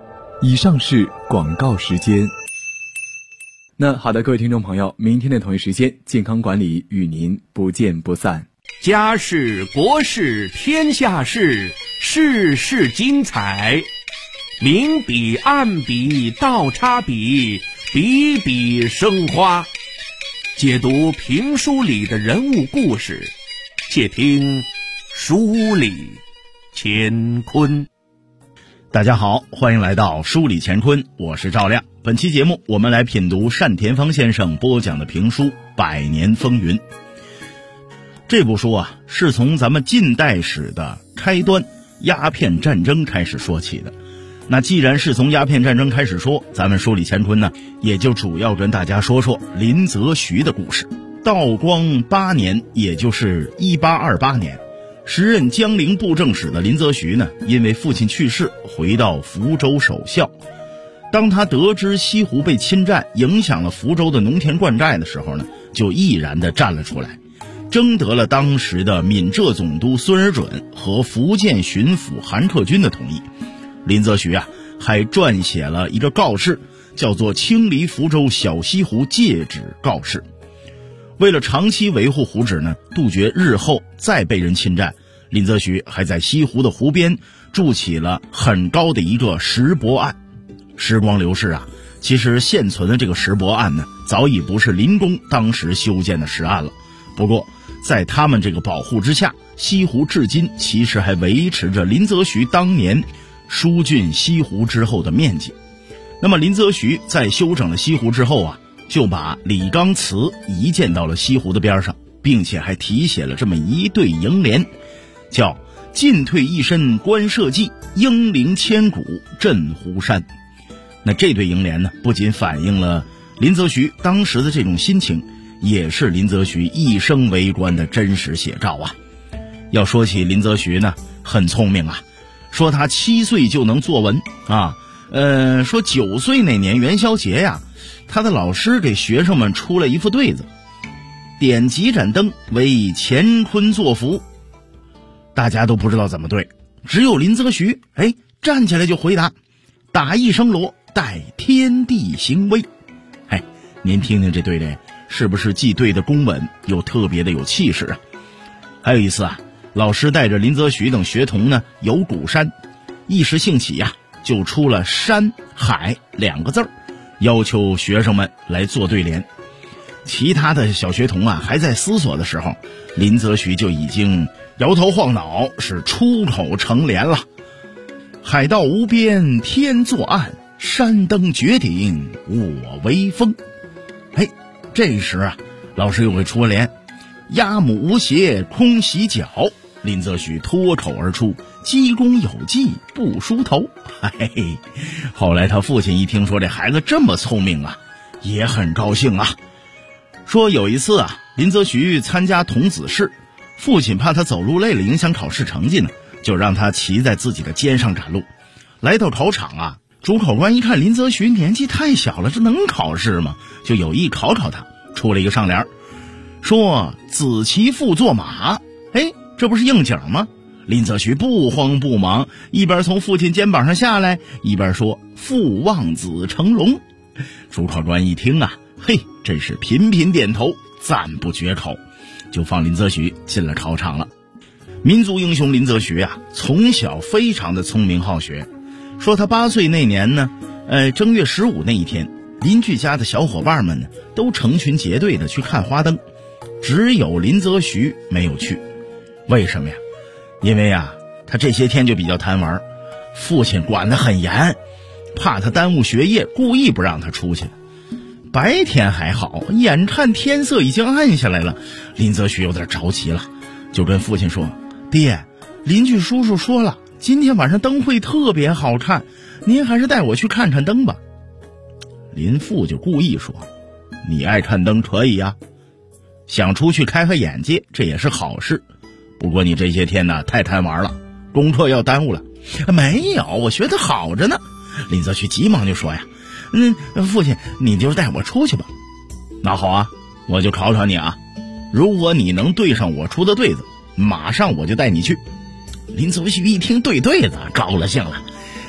以上是广告时间。那好的，各位听众朋友，明天的同一时间，健康管理与您不见不散。 家事国事天下事，事事精彩，明笔暗笔倒插笔，笔笔生花。解读评书里的人物故事，且听书里乾坤。 大家好，欢迎来到书里乾坤，我是赵亮。本期节目我们来品读单田芳先生播讲的评书《百年风云》。这部书啊，是从咱们近代史的开端鸦片战争开始说起的。那既然是从鸦片战争开始说，咱们书里乾坤呢，也就主要跟大家说说林则徐的故事。道光8年，也就是1828年，时任江陵布政使的林则徐呢，因为父亲去世，回到福州守孝。当他得知西湖被侵占，影响了福州的农田灌溉的时候呢，就毅然地站了出来，征得了当时的闽浙总督孙尔准和福建巡抚韩克军的同意。林则徐啊，还撰写了一个告示，叫做《清理福州小西湖戒旨告示》。为了长期维护湖址呢，杜绝日后再被人侵占，林则徐还在西湖的湖边筑起了很高的一个石泊岸。时光流逝啊，其实现存的这个石泊岸呢，早已不是林公当时修建的石岸了。不过在他们这个保护之下，西湖至今其实还维持着林则徐当年疏浚西湖之后的面积。那么林则徐在修整了西湖之后啊，就把李纲祠移建到了西湖的边上，并且还题写了这么一对楹联，叫进退一身观社稷，英灵千古镇湖山。那这对楹联呢，不仅反映了林则徐当时的这种心情，也是林则徐一生为官的真实写照啊。要说起林则徐呢，很聪明啊，说他7岁就能作文啊，说9岁那年元宵节呀，他的老师给学生们出了一副对子，点几盏灯为乾坤作福。大家都不知道怎么对，只有林则徐站起来就回答，打一声锣，待天地行威。您听听这对联，是不是既对的公稳，又特别的有气势啊？还有一次啊，老师带着林则徐等学童呢游鼓山，一时兴起呀，就出了山海2个字，要求学生们来做对联。其他的小学童啊还在思索的时候，林则徐就已经摇头晃脑，是出口成联了。海道无边天作岸，山登绝顶我为峰。这时啊，老师又会出联，鸭母无鞋空洗脚，林则徐脱口而出，鸡公有技不梳头。后来他父亲一听说这孩子这么聪明啊，也很高兴啊。说有一次啊，林则徐参加童子试，父亲怕他走路累了影响考试成绩呢，就让他骑在自己的肩上赶路。来到考场啊，主考官一看林则徐年纪太小了，这能考试吗？就有意考考他，出了一个上联，说子骑父坐马。这不是应景吗？林则徐不慌不忙，一边从父亲肩膀上下来，一边说父望子成龙。主考官一听啊，真是频频点头，赞不绝口，就放林则徐进了考场了。民族英雄林则徐啊，从小非常的聪明好学。说他8岁那年呢，正月15那一天，邻居家的小伙伴们呢，都成群结队的去看花灯，只有林则徐没有去。为什么呀？因为啊，他这些天就比较贪玩，父亲管得很严，怕他耽误学业，故意不让他出去。白天还好，眼看天色已经暗下来了，林则徐有点着急了，就跟父亲说，爹，邻居叔叔说了，今天晚上灯会特别好看，您还是带我去看看灯吧。林父就故意说，你爱看灯可以呀，想出去开开眼界，这也是好事。不过你这些天呢，太贪玩了，功课要耽误了。没有，我学得好着呢。林则徐急忙就说呀，父亲，你就带我出去吧。那好啊，我就考考你啊，如果你能对上我出的对子，马上我就带你去。林则徐一听对子，高了兴了，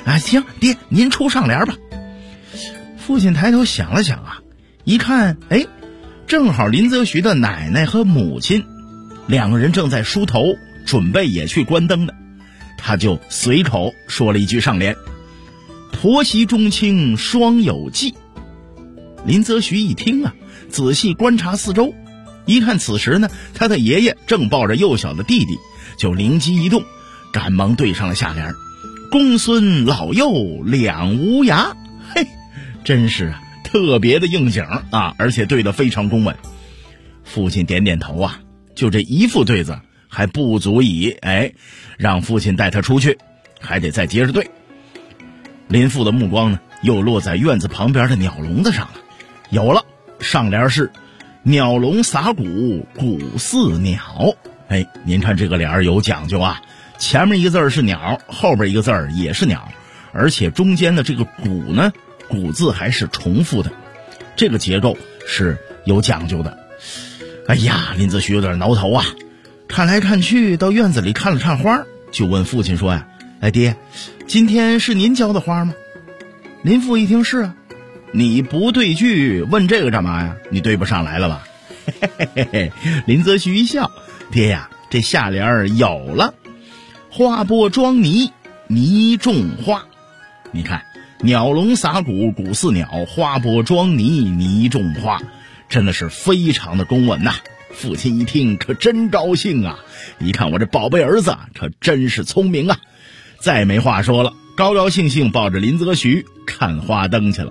啊，行，爹您出上联吧。父亲抬头想了想啊，一看，哎，正好林则徐的奶奶和母亲两个人正在梳头，准备也去关灯呢。他就随口说了一句上联：婆媳中亲双有忌。林则徐一听啊，仔细观察四周，一看此时呢，他的爷爷正抱着幼小的弟弟，就灵机一动，赶忙对上了下联：公孙老幼两无涯。嘿，真是啊，特别的应景啊，而且对得非常公稳。父亲点点头啊，就这一副对子还不足以让父亲带他出去，还得再接着对。林父的目光呢，又落在院子旁边的鸟笼子上了。有了，上联是鸟笼撒谷，谷似鸟。您看这个联有讲究啊，前面一个字是鸟，后边一个字也是鸟，而且中间的这个谷呢，谷字还是重复的，这个结构是有讲究的。哎呀，林则徐有点挠头啊，看来看去到院子里看了看花，就问父亲说呀：爹，今天是您浇的花吗？林父一听是啊。你不对句问这个干嘛呀？你对不上来了吧？林则徐一笑，爹呀，这下联有了，花播装泥，泥种花。你看，鸟笼撒谷，谷似鸟，花播装泥，泥种花，真的是非常的公稳呐。父亲一听可真高兴啊，一看我这宝贝儿子可真是聪明啊，再没话说了，高高兴兴抱着林则徐看花灯去了。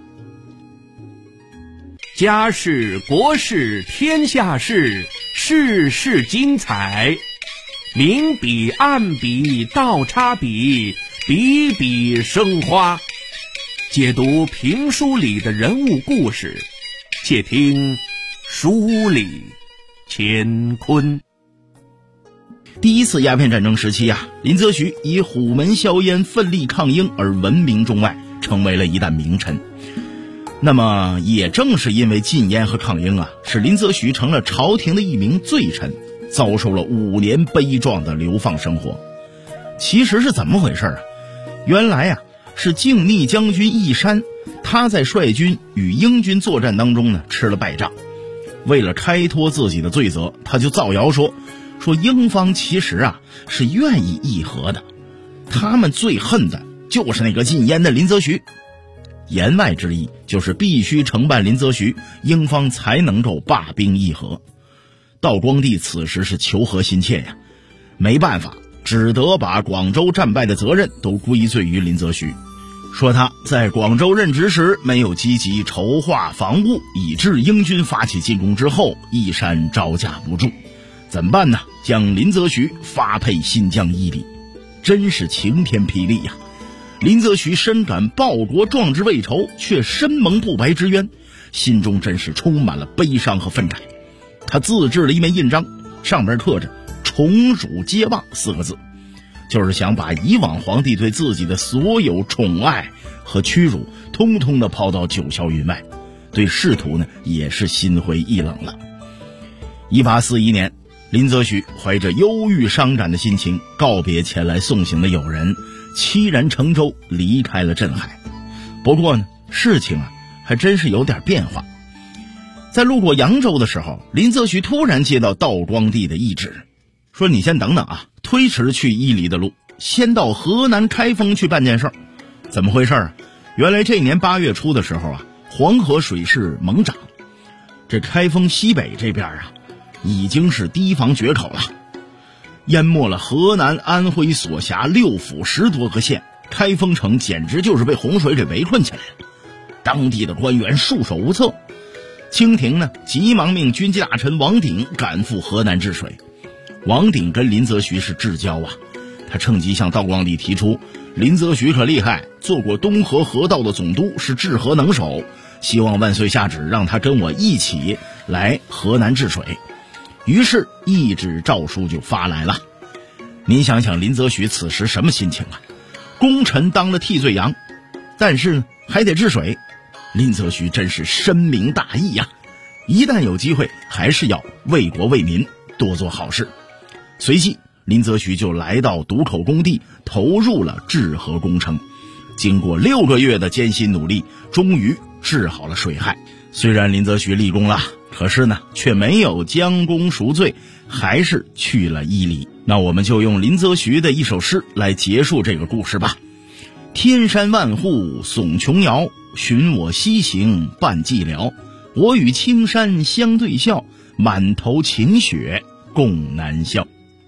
家事国事天下事，事事精彩，明笔暗笔倒插笔，笔笔生花。解读评书里的人物故事，且听书里乾坤。 第一次鸦片战争时期啊，林则徐以虎门销烟奋力抗英而闻名中外，成为了一代名臣。那么也正是因为禁烟和抗英啊，使林则徐成了朝廷的一名罪臣，遭受了5年悲壮的流放生活。其实是怎么回事啊？原来啊，是靖逆将军义山，他在率军与英军作战当中呢吃了败仗，为了开脱自己的罪责，他就造谣说英方其实啊是愿意议和的，他们最恨的就是那个禁烟的林则徐。言外之意就是必须承办林则徐，英方才能够罢兵议和。道光帝此时是求和心切呀，没办法，只得把广州战败的责任都归罪于林则徐，说他在广州任职时没有积极筹划防务，以致英军发起进攻之后，义山招架不住。怎么办呢？将林则徐发配新疆伊犁，真是晴天霹雳呀！林则徐深感报国壮志未酬，却身蒙不白之冤，心中真是充满了悲伤和愤慨。他自制了一枚印章，上面刻着宠辱皆忘4个字，就是想把以往皇帝对自己的所有宠爱和屈辱通通的抛到九霄云外，对仕途呢也是心灰意冷了。1841年，林则徐怀着忧郁伤感的心情告别前来送行的友人，凄然乘舟离开了镇海。不过呢，事情啊还真是有点变化。在路过扬州的时候，林则徐突然接到道光帝的懿旨，说你先等等啊，推迟去伊犁的路，先到河南开封去办件事。怎么回事啊？原来这年8月初的时候啊，黄河水势猛涨，这开封西北这边啊已经是堤防决口了，淹没了河南、安徽所辖6府10多个县，开封城简直就是被洪水给围困起来了。当地的官员束手无策，清廷呢急忙命军机大臣王鼎赶赴河南治水。王鼎跟林则徐是至交啊，他趁机向道光帝提出，林则徐可厉害，做过东河河道的总督，是治河能手，希望万岁下旨让他跟我一起来河南治水。于是懿旨诏书就发来了。您想想林则徐此时什么心情啊？功臣当了替罪羊，但是呢还得治水，林则徐真是深明大义呀，一旦有机会还是要为国为民多做好事。随即林则徐就来到渡口工地，投入了治河工程。 经过6个月的艰辛努力，终于治好了水害。虽然林则徐立功了，可是呢却没有将功赎罪，还是去了伊犁。那我们就用林则徐的一首诗来结束这个故事吧。天山万户耸琼瑶，寻我西行伴寂寥。我与青山相对笑，满头晴雪共南宵。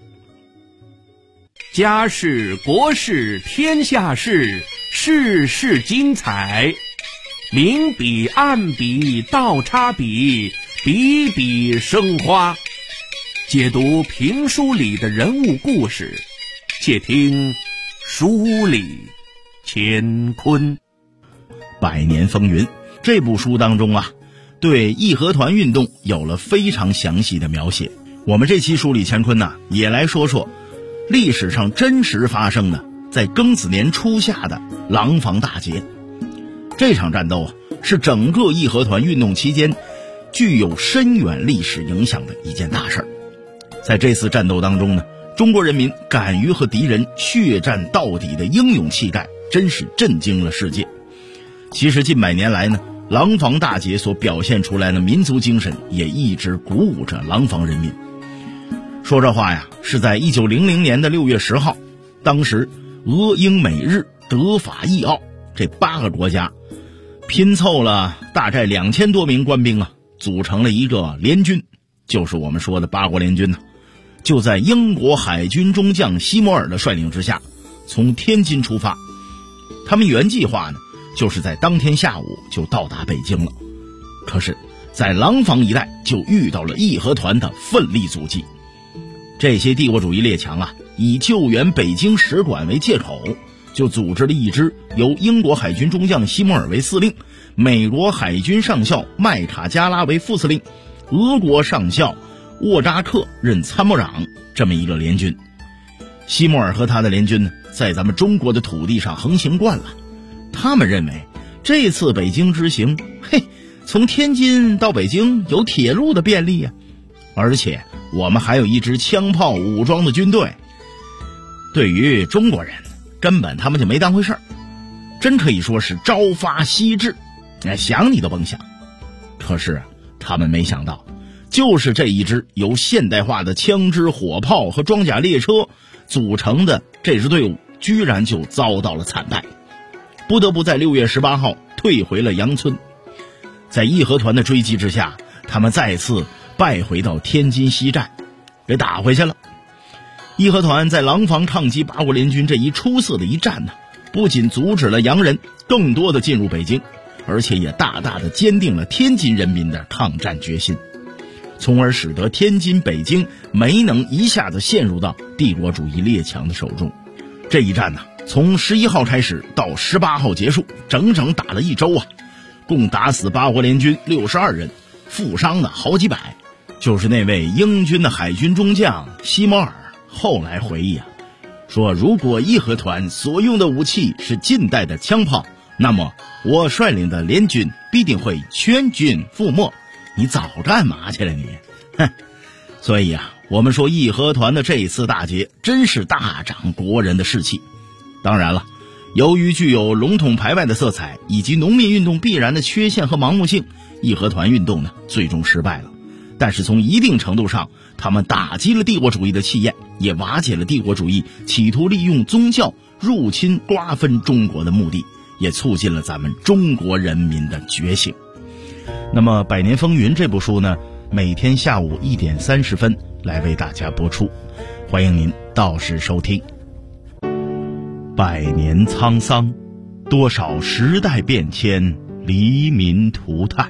家事国事天下事，事事精彩。明笔暗笔倒插笔，笔笔生花。解读评书里的人物故事，且听书里乾坤。 百年风云这部书当中啊，对义和团运动有了非常详细的描写。我们这期书里乾坤呢，也来说说历史上真实发生的在庚子年初夏的廊坊大捷。这场战斗啊，是整个义和团运动期间具有深远历史影响的一件大事儿。在这次战斗当中呢，中国人民敢于和敌人血战到底的英勇气概，真是震惊了世界。其实近100年来呢，廊坊大捷所表现出来的民族精神也一直鼓舞着廊坊人民。说这话呀，是在1900年的6月10号，当时俄英美日德法意奥这8个国家拼凑了大概2000多名官兵啊，组成了一个联军，就是我们说的八国联军呢。就在英国海军中将西摩尔的率领之下，从天津出发。他们原计划呢，就是在当天下午就到达北京了。可是在廊坊一带就遇到了义和团的奋力阻击。这些帝国主义列强啊，以救援北京使馆为借口，就组织了一支由英国海军中将西摩尔为司令，美国海军上校麦卡加拉为副司令，俄国上校沃扎克任参谋长，这么一个联军。西摩尔和他的联军呢，在咱们中国的土地上横行惯了，他们认为这次北京之行，从天津到北京有铁路的便利啊，而且我们还有一支枪炮武装的军队。对于中国人，根本他们就没当回事儿，真可以说是朝发夕至，想你都甭想。可是他们没想到，就是这一支由现代化的枪支火炮和装甲列车组成的这支队伍，居然就遭到了惨败，不得不在6月18号退回了杨村。在义和团的追击之下，他们再次败回到天津西站，给打回去了。义和团在廊坊抗击八国联军这一出色的一战呢，不仅阻止了洋人更多的进入北京，而且也大大的坚定了天津人民的抗战决心，从而使得天津、北京没能一下子陷入到帝国主义列强的手中。这一战呢，从11号开始到18号结束，整整打了1周啊，共打死八国联军62人，负伤的好几百。就是那位英军的海军中将西摩尔后来回忆啊，说如果义和团所用的武器是近代的枪炮，那么我率领的联军必定会全军覆没。你早干嘛去了你？所以啊，我们说义和团的这一次大捷真是大涨国人的士气。当然了，由于具有笼统排外的色彩以及农民运动必然的缺陷和盲目性，义和团运动呢最终失败了。但是从一定程度上，他们打击了帝国主义的气焰，也瓦解了帝国主义企图利用宗教入侵瓜分中国的目的，也促进了咱们中国人民的觉醒。那么《百年风云》这部书呢，每天下午1点30分来为大家播出，欢迎您到时收听。100年沧桑，多少时代变迁，黎民涂炭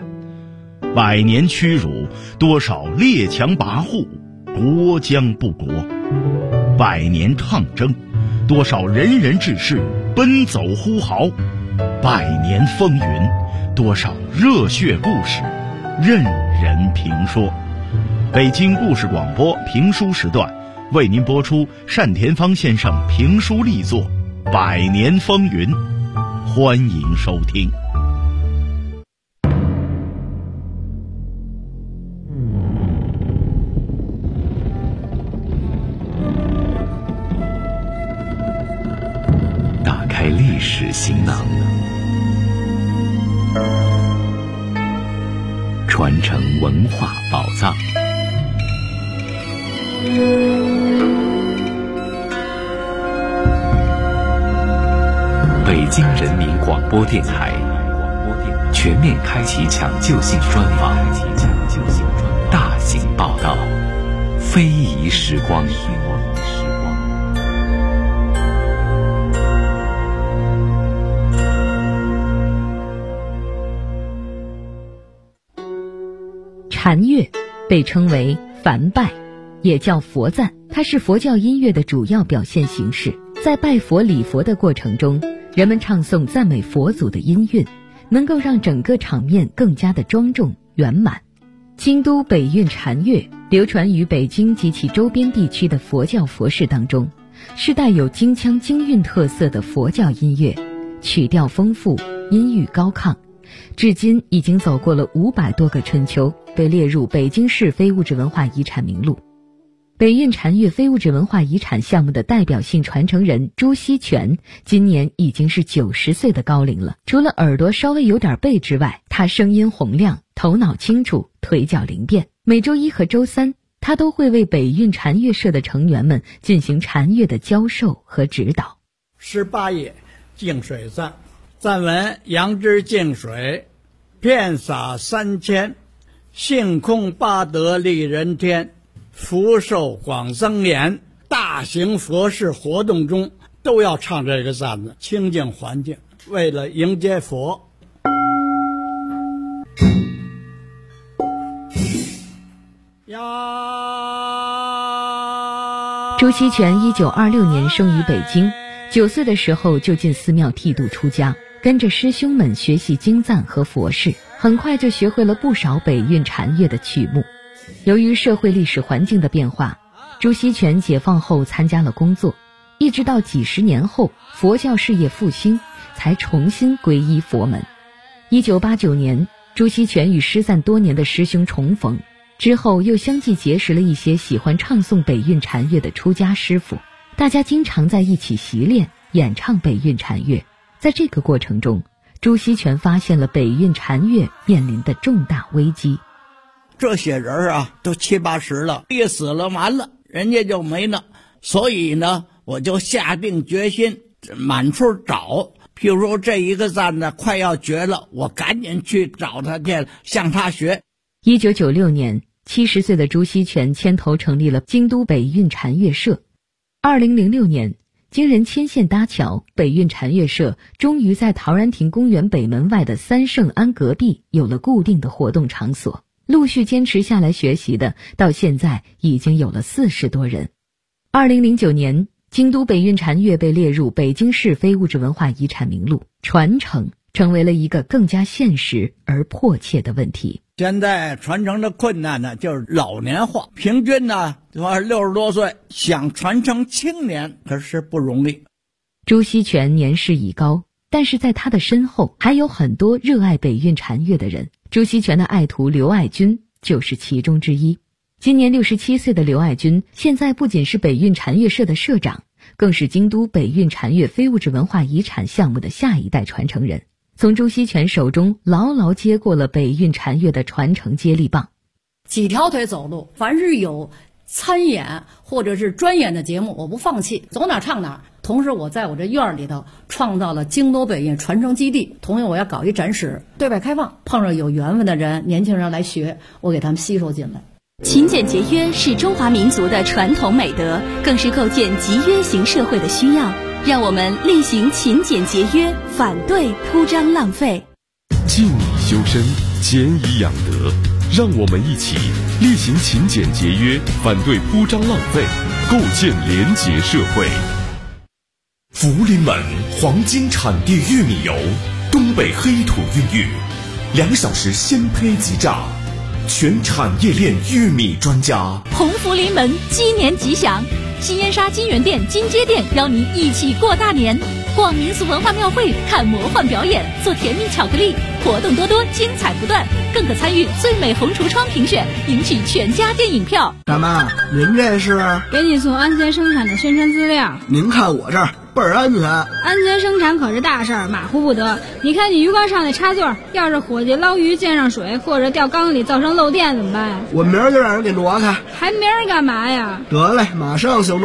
；100年屈辱，多少列强跋扈，国将不国；100年抗争，多少仁人志士奔走呼号；100年风云，多少热血故事任人评说。北京故事广播评书时段为您播出单田芳先生评书力作《百年风云》，欢迎收听。 打开历史行囊，传承文化宝藏。北京人民广播电台全面开启抢救性专访，大型报道，非遗时光。 禅乐被称为梵拜，也叫佛赞，它是佛教音乐的主要表现形式。在拜佛礼佛的过程中，人们唱诵赞美佛祖的音韵，能够让整个场面更加的庄重圆满。京都北韵禅乐流传于北京及其周边地区的佛教佛事当中，是带有京腔京韵特色的佛教音乐，曲调丰富，音域高亢，至今已经走过了500多个春秋，被列入北京市非物质文化遗产名录。北韵禅乐非物质文化遗产项目的代表性传承人朱锡全今年已经是90岁的高龄了。除了耳朵稍微有点背之外，他声音洪亮，头脑清楚，腿脚灵便。每周1和周3，他都会为北韵禅乐社的成员们进行禅乐的教授和指导。 18页净水赞，赞文：杨枝净水，遍洒3000，性空八德利人天，福寿广增延。大型佛事活动中都要唱这个赞子，清净环境，为了迎接佛。 朱锡全1926年生于北京，9岁的时候就进寺庙剃度出家，跟着师兄们学习经赞和佛事，很快就学会了不少北韵禅乐的曲目。由于社会历史环境的变化，朱锡全解放后参加了工作，一直到几十年后佛教事业复兴，才重新皈依佛门。1989年，朱锡全与失散多年的师兄重逢，之后又相继结识了一些喜欢唱诵北韵禅乐的出家师傅，大家经常在一起习练演唱北韵禅乐。在这个过程中，朱锡全发现了北韵禅乐面临的重大危机。 这些人啊，都70、80了，一死了完了，人家就没了。所以呢，我就下定决心满处找。譬如说这一个赞呢快要绝了，我赶紧去找他去，向他学。 1996年，70岁的朱锡全牵头成立了京都北韵禅乐社。2006年，经人牵线搭桥，北韵禅乐社终于在陶然亭公园北门外的三圣庵隔壁有了固定的活动场所。陆续坚持下来学习的，到现在已经有了40多人。2009年，京都北韵禅乐被列入北京市非物质文化遗产名录，传承成为了一个更加现实而迫切的问题。 现在传承的困难呢，就是老年化，平均呢60多岁，想传承青年可是不容易。 朱锡全年事已高，但是在他的身后还有很多热爱北韵禅乐的人。朱锡全的爱徒刘爱军就是其中之一。今年67岁的刘爱军，现在不仅是北韵禅乐社的社长，更是京都北韵禅乐非物质文化遗产项目的下一代传承人，从朱锡全手中牢牢接过了北韵禅乐的传承接力棒。 几条腿走路，凡是有参演或者是专演的节目，我不放弃，走哪唱哪。同时我在我这院里头创造了京都北韵传承基地，同时我要搞一展示，对外开放，碰上有缘分的人，年轻人来学，我给他们吸收进来。 勤俭节约是中华民族的传统美德，更是构建集约型社会的需要。让我们力行勤俭节约，反对铺张浪费。 静以修身，俭以养德。让我们一起力行勤俭节约，反对铺张浪费，构建廉洁社会。福临门黄金产地玉米油，东北黑土孕育，2小时鲜胚即榨，全产业链玉米专家。 鸿福临门，鸡年吉祥！新燕莎金源店、金街店邀您一起过大年。 逛民俗文化庙会，看魔幻表演，做甜蜜巧克力，活动多多，精彩不断，更可参与最美红橱窗评选，赢取全家电影票。 大妈，您这是？ 给你送安全生产的宣传资料。 您看我这儿倍儿安全。 安全生产可是大事儿，马虎不得。你看你鱼缸上那插座，要是伙计捞鱼溅上水，或者掉缸里造成漏电怎么办呀？ 我明儿就让人给挪开。 还明儿干嘛呀？ 得嘞，马上行动。